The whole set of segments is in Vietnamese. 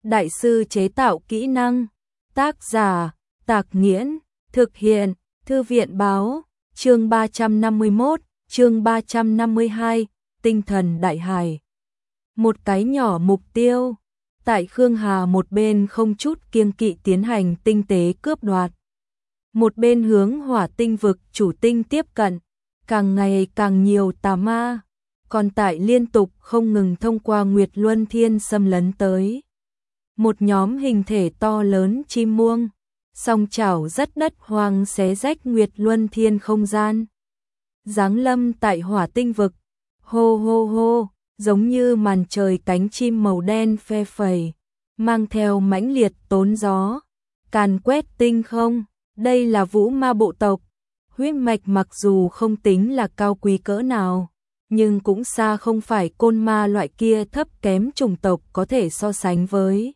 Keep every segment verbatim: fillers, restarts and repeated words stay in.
đại sư chế tạo kỹ năng. Tác giả, Tạc Nghiễn, thực hiện, Thư viện báo, chương ba trăm năm mươi mốt, chương ba trăm năm mươi hai, tinh thần đại hải. Một cái nhỏ mục tiêu, tại Khương Hà một bên không chút kiêng kỵ tiến hành tinh tế cướp đoạt. Một bên hướng hỏa tinh vực chủ tinh tiếp cận, càng ngày càng nhiều tà ma, còn tại liên tục không ngừng thông qua Nguyệt Luân Thiên xâm lấn tới. Một nhóm hình thể to lớn chim muông, song chảo rất đất hoang xé rách Nguyệt Luân Thiên không gian. Giáng lâm tại hỏa tinh vực, hô hô hô, giống như màn trời cánh chim màu đen phe phẩy, mang theo mãnh liệt tốn gió, càn quét tinh không. Đây là vũ ma bộ tộc, huyết mạch mặc dù không tính là cao quý cỡ nào, nhưng cũng xa không phải côn ma loại kia thấp kém chủng tộc có thể so sánh với.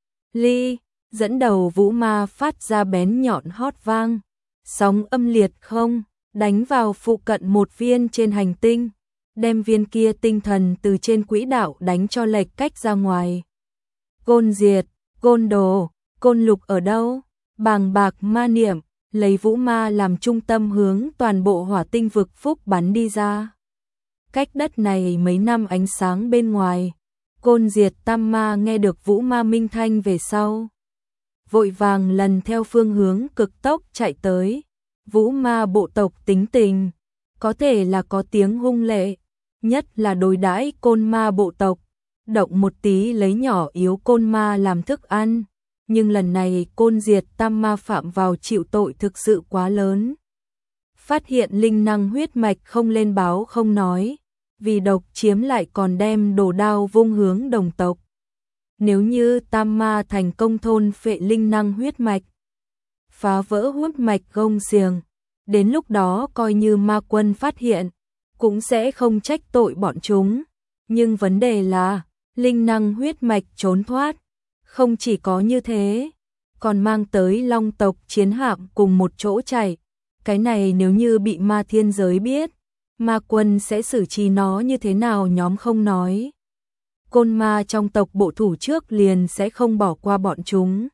Ly, dẫn đầu vũ ma phát ra bén nhọn hót vang, sóng âm liệt không, đánh vào phụ cận một viên trên hành tinh, đem viên kia tinh thần từ trên quỹ đạo đánh cho lệch cách ra ngoài. Côn diệt, côn đồ, côn lục ở đâu? Bàng bạc ma niệm, lấy vũ ma làm trung tâm hướng toàn bộ hỏa tinh vực phúc bắn đi ra. Cách đất này mấy năm ánh sáng bên ngoài, côn diệt tam ma nghe được vũ ma minh thanh về sau. Vội vàng lần theo phương hướng cực tốc chạy tới. Vũ ma bộ tộc tính tình, có thể là có tiếng hung lệ, nhất là đối đãi côn ma bộ tộc, động một tí lấy nhỏ yếu côn ma làm thức ăn. Nhưng lần này côn diệt tam ma phạm vào chịu tội thực sự quá lớn. Phát hiện linh năng huyết mạch không lên báo không nói, vì độc chiếm lại còn đem đồ đao vung hướng đồng tộc. Nếu như tam ma thành công thôn phệ linh năng huyết mạch, phá vỡ huyết mạch gông xiềng, đến lúc đó coi như ma quân phát hiện, cũng sẽ không trách tội bọn chúng. Nhưng vấn đề là, linh năng huyết mạch trốn thoát. Không chỉ có như thế, còn mang tới long tộc chiến hạm cùng một chỗ chạy. Cái này nếu như bị ma thiên giới biết, ma quân sẽ xử trí nó như thế nào nhóm không nói. Côn ma trong tộc bộ thủ trước liền sẽ không bỏ qua bọn chúng.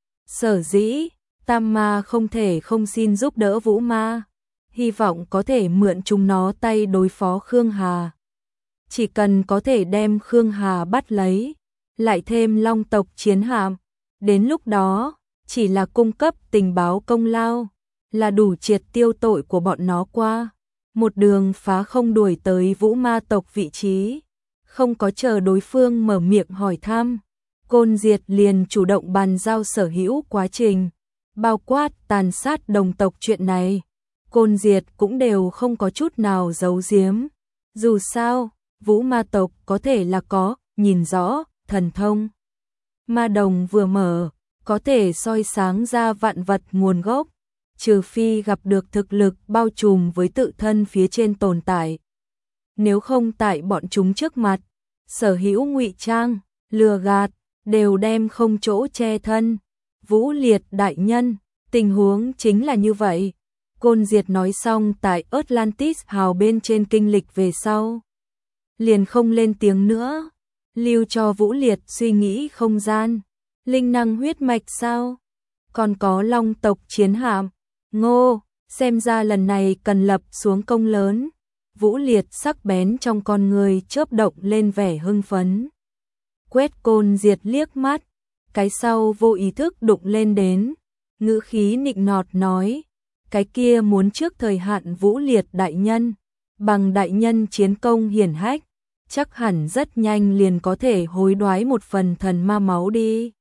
Sở dĩ, tam ma không thể không xin giúp đỡ vũ ma, hy vọng có thể mượn chúng nó tay đối phó Khương Hà. Chỉ cần có thể đem Khương Hà bắt lấy, lại thêm long tộc chiến hạm, đến lúc đó, chỉ là cung cấp tình báo công lao, là đủ triệt tiêu tội của bọn nó qua. Một đường phá không đuổi tới vũ ma tộc vị trí, không có chờ đối phương mở miệng hỏi thăm. Côn diệt liền chủ động bàn giao sở hữu quá trình, bao quát tàn sát đồng tộc chuyện này. Côn diệt cũng đều không có chút nào giấu giếm. Dù sao, vũ ma tộc có thể là có, nhìn rõ, thần thông. Ma đồng vừa mở, có thể soi sáng ra vạn vật nguồn gốc, trừ phi gặp được thực lực bao trùm với tự thân phía trên tồn tại. Nếu không tại bọn chúng trước mặt, sở hữu ngụy trang, lừa gạt, đều đem không chỗ che thân. Vũ Liệt đại nhân, tình huống chính là như vậy. Côn diệt nói xong tại Atlantis hào bên trên kinh lịch về sau, liền không lên tiếng nữa, lưu cho Vũ Liệt suy nghĩ không gian. Linh năng huyết mạch sao? Còn có long tộc chiến hạm. Ngô, xem ra lần này cần lập xuống công lớn. Vũ Liệt sắc bén trong con người chớp động lên vẻ hưng phấn. Quét Côn diệt liếc mắt, cái sau vô ý thức đụng lên đến, ngữ khí nịnh nọt nói, cái kia muốn trước thời hạn Vũ Liệt đại nhân, bằng đại nhân chiến công hiển hách, chắc hẳn rất nhanh liền có thể hối đoái một phần thần ma máu đi.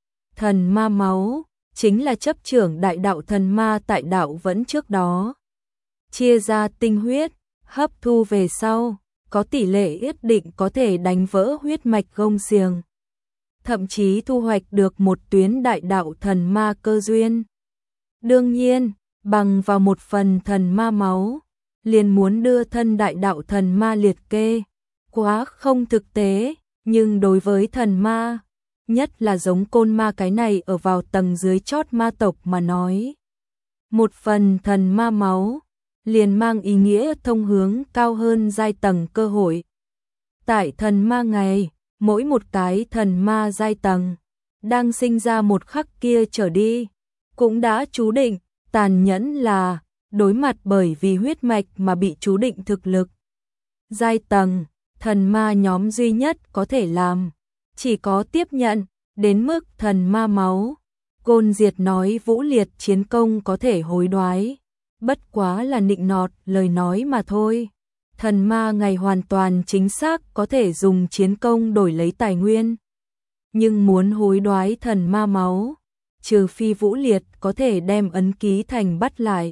Thần ma máu chính là chấp trưởng đại đạo thần ma tại đạo vẫn trước đó. Chia ra tinh huyết, hấp thu về sau, có tỷ lệ nhất định có thể đánh vỡ huyết mạch gông xiềng. Thậm chí thu hoạch được một tuyến đại đạo thần ma cơ duyên. Đương nhiên, bằng vào một phần thần ma máu, liền muốn đưa thân đại đạo thần ma liệt kê. Quá không thực tế, nhưng đối với thần ma, nhất là giống côn ma cái này ở vào tầng dưới chót ma tộc mà nói. Một phần thần ma máu, liền mang ý nghĩa thông hướng cao hơn giai tầng cơ hội. Tại thần ma ngày, mỗi một cái thần ma giai tầng, đang sinh ra một khắc kia trở đi, cũng đã chú định, tàn nhẫn là đối mặt bởi vì huyết mạch mà bị chú định thực lực. Giai tầng, thần ma nhóm duy nhất có thể làm, chỉ có tiếp nhận, đến mức thần ma máu. Côn Diệt nói Vũ Liệt chiến công có thể hối đoái, bất quá là nịnh nọt lời nói mà thôi. Thần ma ngày hoàn toàn chính xác có thể dùng chiến công đổi lấy tài nguyên. Nhưng muốn hối đoái thần ma máu, trừ phi Vũ Liệt có thể đem ấn ký thành bắt lại.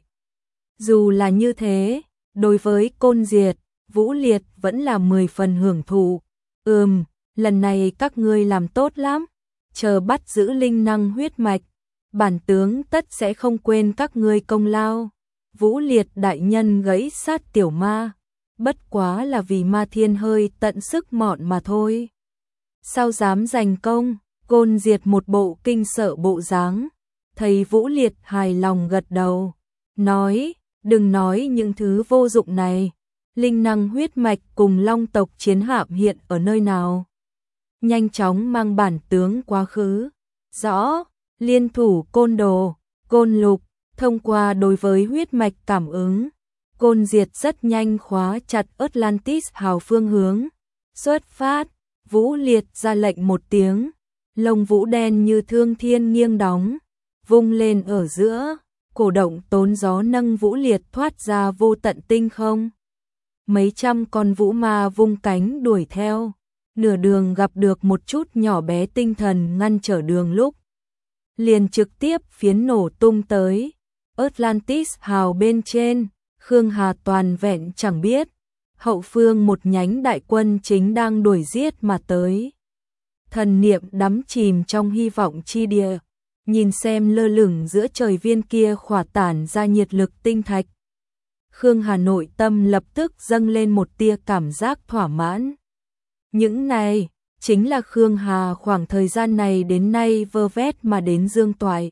Dù là như thế, đối với Côn Diệt, Vũ Liệt vẫn là mười phần hưởng thụ. Ừm, lần này các ngươi làm tốt lắm, chờ bắt giữ linh năng huyết mạch, bản tướng tất sẽ không quên các ngươi công lao. Vũ Liệt đại nhân gãy sát tiểu ma, bất quá là vì ma thiên hơi tận sức mọn mà thôi. Sao dám giành công? Côn Diệt một bộ kinh sợ bộ dáng, thấy Vũ Liệt hài lòng gật đầu, nói, đừng nói những thứ vô dụng này, linh năng huyết mạch cùng long tộc chiến hạm hiện ở nơi nào? Nhanh chóng mang bản tướng quá khứ. Rõ, liên thủ Côn Đồ, Côn Lục, thông qua đối với huyết mạch cảm ứng, Côn Diệt rất nhanh khóa chặt Atlantis hào phương hướng. Xuất phát, Vũ Liệt ra lệnh một tiếng, lông vũ đen như thương thiên nghiêng đóng, vung lên ở giữa, cổ động tốn gió nâng Vũ Liệt thoát ra vô tận tinh không. Mấy trăm con vũ ma vung cánh đuổi theo, nửa đường gặp được một chút nhỏ bé tinh thần ngăn trở đường lúc, liền trực tiếp phiến nổ tung tới. Atlantis hào bên trên, Khương Hà toàn vẹn chẳng biết, hậu phương một nhánh đại quân chính đang đuổi giết mà tới. Thần niệm đắm chìm trong hy vọng chi địa, nhìn xem lơ lửng giữa trời viên kia khỏa tản ra nhiệt lực tinh thạch. Khương Hà nội tâm lập tức dâng lên một tia cảm giác thỏa mãn. Những này, chính là Khương Hà khoảng thời gian này đến nay vơ vét mà đến dương toại.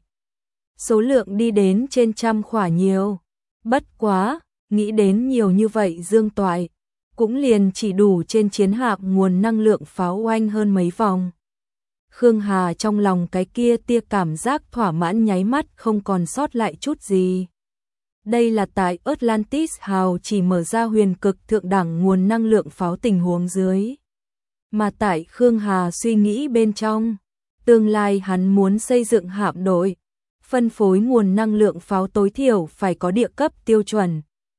Số lượng đi đến trên trăm khỏa nhiều. Bất quá, nghĩ đến nhiều như vậy dương toại, cũng liền chỉ đủ trên chiến hạm nguồn năng lượng pháo oanh hơn mấy vòng. Khương Hà trong lòng cái kia tia cảm giác thỏa mãn nháy mắt không còn sót lại chút gì. Đây là tại Atlantis hào chỉ mở ra huyền cực thượng đẳng nguồn năng lượng pháo tình huống dưới. Mà tại Khương Hà suy nghĩ bên trong, tương lai hắn muốn xây dựng hạm đội, phân phối nguồn năng lượng pháo tối thiểu phải có địa cấp tiêu chuẩn.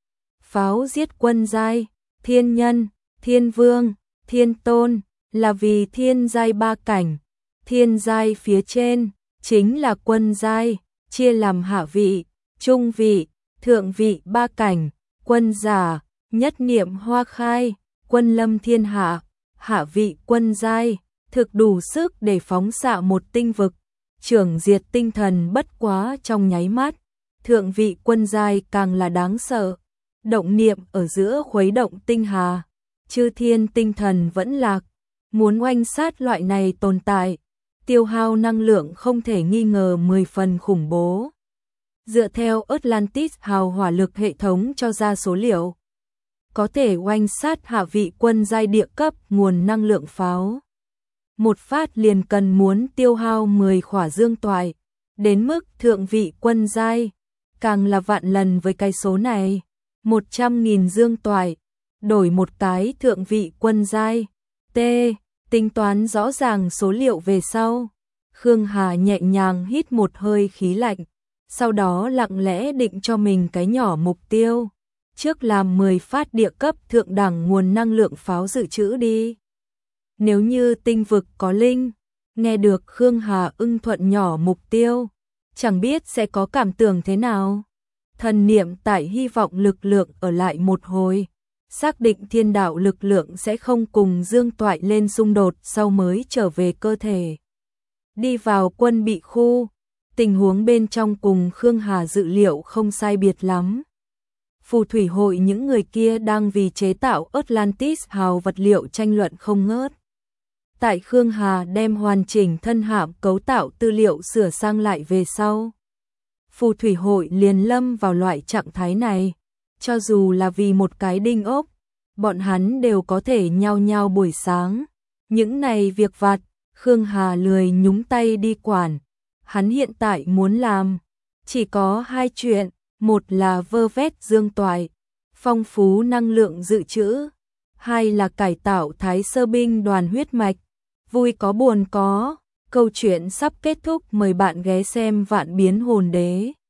Pháo giết quân giai, thiên nhân, thiên vương, thiên tôn, là vì thiên giai ba cảnh, thiên giai phía trên, chính là quân giai, chia làm hạ vị, trung vị, thượng vị ba cảnh, quân giả, nhất niệm hoa khai, quân lâm thiên hạ, hạ vị quân giai, thực đủ sức để phóng xạ một tinh vực, trưởng diệt tinh thần bất quá trong nháy mắt, thượng vị quân giai càng là đáng sợ, động niệm ở giữa khuấy động tinh hà, chư thiên tinh thần vẫn lạc, muốn oanh sát loại này tồn tại, tiêu hao năng lượng không thể nghi ngờ mười phần khủng bố. Dựa theo Atlantis hào hỏa lực hệ thống cho ra số liệu, có thể oanh sát hạ vị quân giai địa cấp nguồn năng lượng pháo. Một phát liền cần muốn tiêu hao mười khỏa dương toại, đến mức thượng vị quân giai, càng là vạn lần với cái số này, một trăm nghìn dương toại, đổi một cái thượng vị quân giai. T, tính toán rõ ràng số liệu về sau, Khương Hà nhẹ nhàng hít một hơi khí lạnh, sau đó lặng lẽ định cho mình cái nhỏ mục tiêu, trước làm mười phát địa cấp thượng đẳng nguồn năng lượng pháo dự trữ đi. Nếu như tinh vực có linh, nghe được Khương Hà ưng thuận nhỏ mục tiêu, chẳng biết sẽ có cảm tưởng thế nào. Thần niệm tại hy vọng lực lượng ở lại một hồi, xác định thiên đạo lực lượng sẽ không cùng dương toại lên xung đột sau mới trở về cơ thể. Đi vào quân bị khu, tình huống bên trong cùng Khương Hà dự liệu không sai biệt lắm. Phù thủy hội những người kia đang vì chế tạo Atlantis hào vật liệu tranh luận không ngớt. Tại Khương Hà đem hoàn chỉnh thân hạm cấu tạo tư liệu sửa sang lại về sau, phù thủy hội liền lâm vào loại trạng thái này, cho dù là vì một cái đinh ốc, bọn hắn đều có thể nhao nhao buổi sáng. Những này việc vặt, Khương Hà lười nhúng tay đi quản, hắn hiện tại muốn làm chỉ có hai chuyện, một là vơ vét dương toại, phong phú năng lượng dự trữ, hai là cải tạo Thái Sơ binh đoàn huyết mạch. Vui có buồn có, câu chuyện sắp kết thúc, mời bạn ghé xem Vạn Biến Hồn Đế.